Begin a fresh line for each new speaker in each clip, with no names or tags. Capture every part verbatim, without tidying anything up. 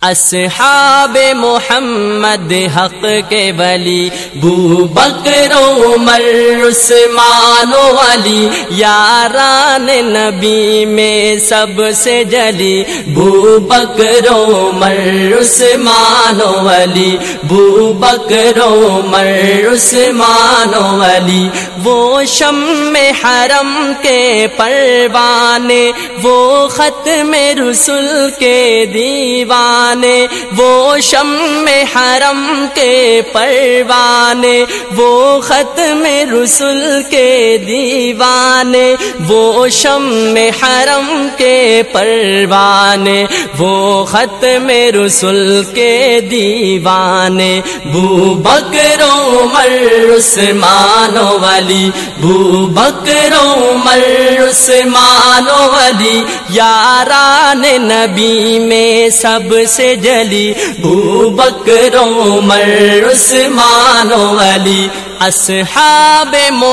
اصحاب محمد حق کے ولی بو بکر عمر عثمان و علی یاران نبی میں سب سے جلی بو بکر عمر عثمان و علی بو بکر عمر عثمان و علی وہ شمع حرم کے پروانے وہ ختم رسل کے دیوانے وہ شمع حرم کے پروانے وہ ختم رسل کے دیوانے وہ شمع حرم کے پروانے وہ ختم رسل کے دیوانے بو بکر عمر عثمان و علی بو بکر عمر عثمان و علی یاران نبی میں سب سے جلی بو بکر عمر عثمان و علی اصحاب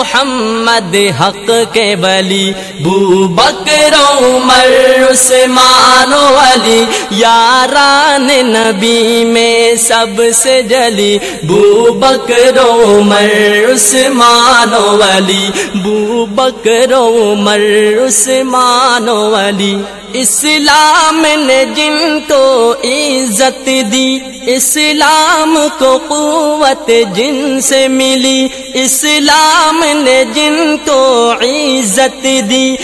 محمد حق کے ولی بو بکر عمر عثمان و علی یاران نبی میں سب سے جلی بو بکر عمر عثمان و علی بو بکر عمر عثمان و علی اسلام نے جن کو عزت دی اسلام کو قوت جن سے ملی اسلام نے جن کو عزت دی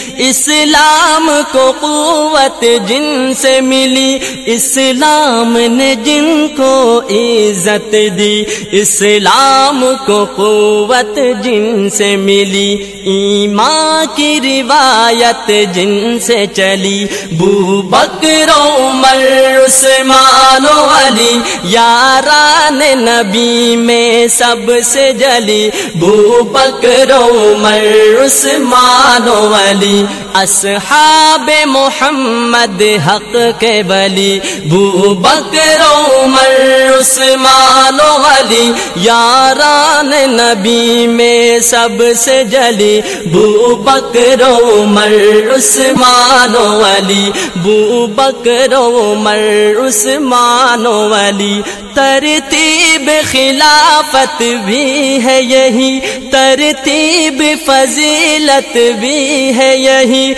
اسلام کو قوت جن سے ملی اسلام نے جن کو عزت دی اسلام کو قوت جن سے ملی ایمان کی روایت جن سے چلی بو بکر عمر عثمان و علی یاران نبی میں سب سے جلی بو بکر عمر عثمان و علی اصحاب محمد حق کے ولی بو بکر عمر عثمان و علی یاران نبی میں سب سے جلی بو بکر عمر عثمان و علی بو بکر عمر عثمان و علی ترتیب خلافت بھی ہے یہی ترتیب فضیلت بھی ہے یہی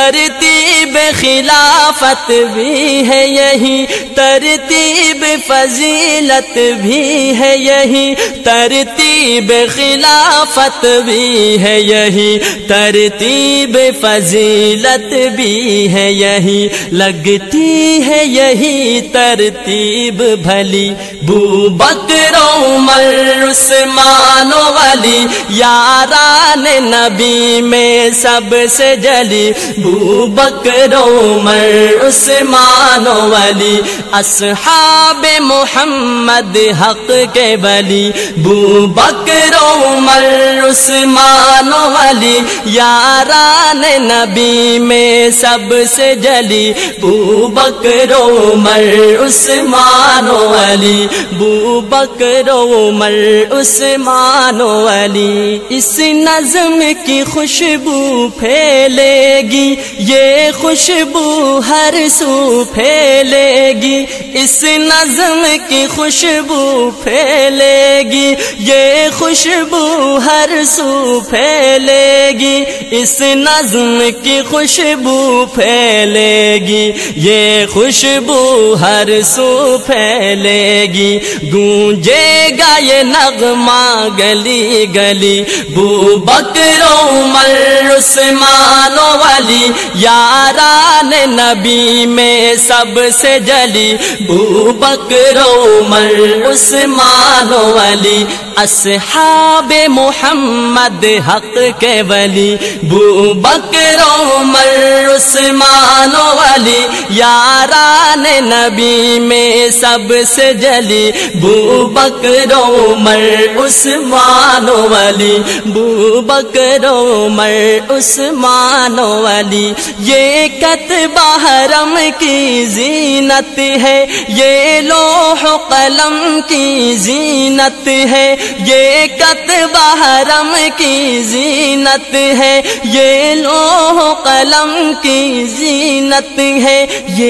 ترتیب خلافت بھی ہے یہی ترتیب فضیلت بھی ہے یہی ترتیب خلافت بھی ہے یہی ترتیب فضیلت بھی ہے یہی لگتی ہے یہی ترتیب بھلی بو بکر عمر عثمان و علی یاران نبی میں سب سے جلی بو بکر عمر عثمان و علی اصحاب محمد حق کے ولی بو بکر عمر عثمان و علی یاران نبی میں سب سے جلی بو بکر عمر عثمان و علی بو بکر عمر عثمان و علی اس نظم کی خوشبو پھیلے گی یہ خوشبو ہر سو پھیلے گی اس نظم کی خوشبو پھیلے گی یہ خوشبو ہر سو پھیلے گی اس نظم کی خوشبو پھیلے گی یہ خوشبو ہر سو پھیلے گی گونجے گا یہ نغمہ گلی گلی بو بکر عمر عثمان و علی یاران نبی میں سب سے جلی بو بکر عمر عثمان و علی اصحاب محمد حق کے ولی بو بکر عمر عثمان و علی یاران نبی میں سب سے جلی بو بکر عمر عثمان و علی بو بکر عمر عثمان و علی یہ کتبہ حرم کی زینت ہے یہ لوح و قلم کی زینت ہے یہ کتبہ حرم کی زینت ہے یہ لوح و قلم کی زینت ہے یہ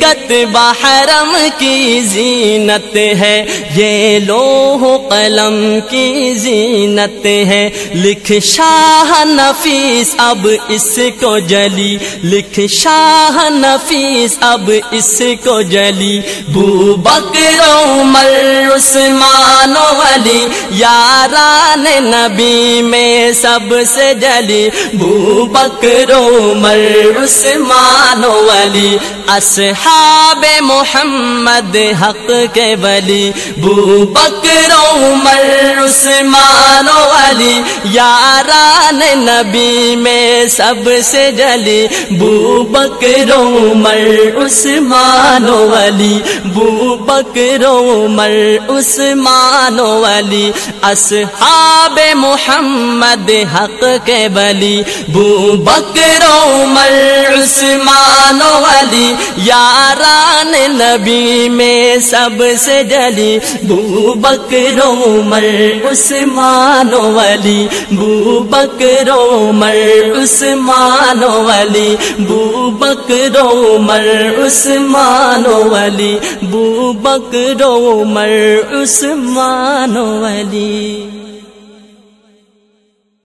حقیقت بحرم کی زینت ہے، یہ لوح قلم کی زینت ہے، لکھ شاہ نفیس اب اس کو جلی، لکھ شاہ نفیس اب اس کو جلی، بو بکر عمر عثمان و علی یاران نبی میں سب سے جلی، بو بکر عمر عثمان و علی اصحاب محمد حق کے ولی، بو بکر عمر عثمان و علی یاران نبی میں سب سے جلی، بو بکر عمر عثمان و علی، بو بکر عمر عثمان و علی اصحاب محمد حق کے ولی، بو بکر عمر عثمان و علی یاران نبی میں سب سے جلی، بو بکر عمر عثمان و علی، بو بکر عمر عثمان و علی، بو بکر عمر عثمان و علی، بو بکر عمر عثمان و علی۔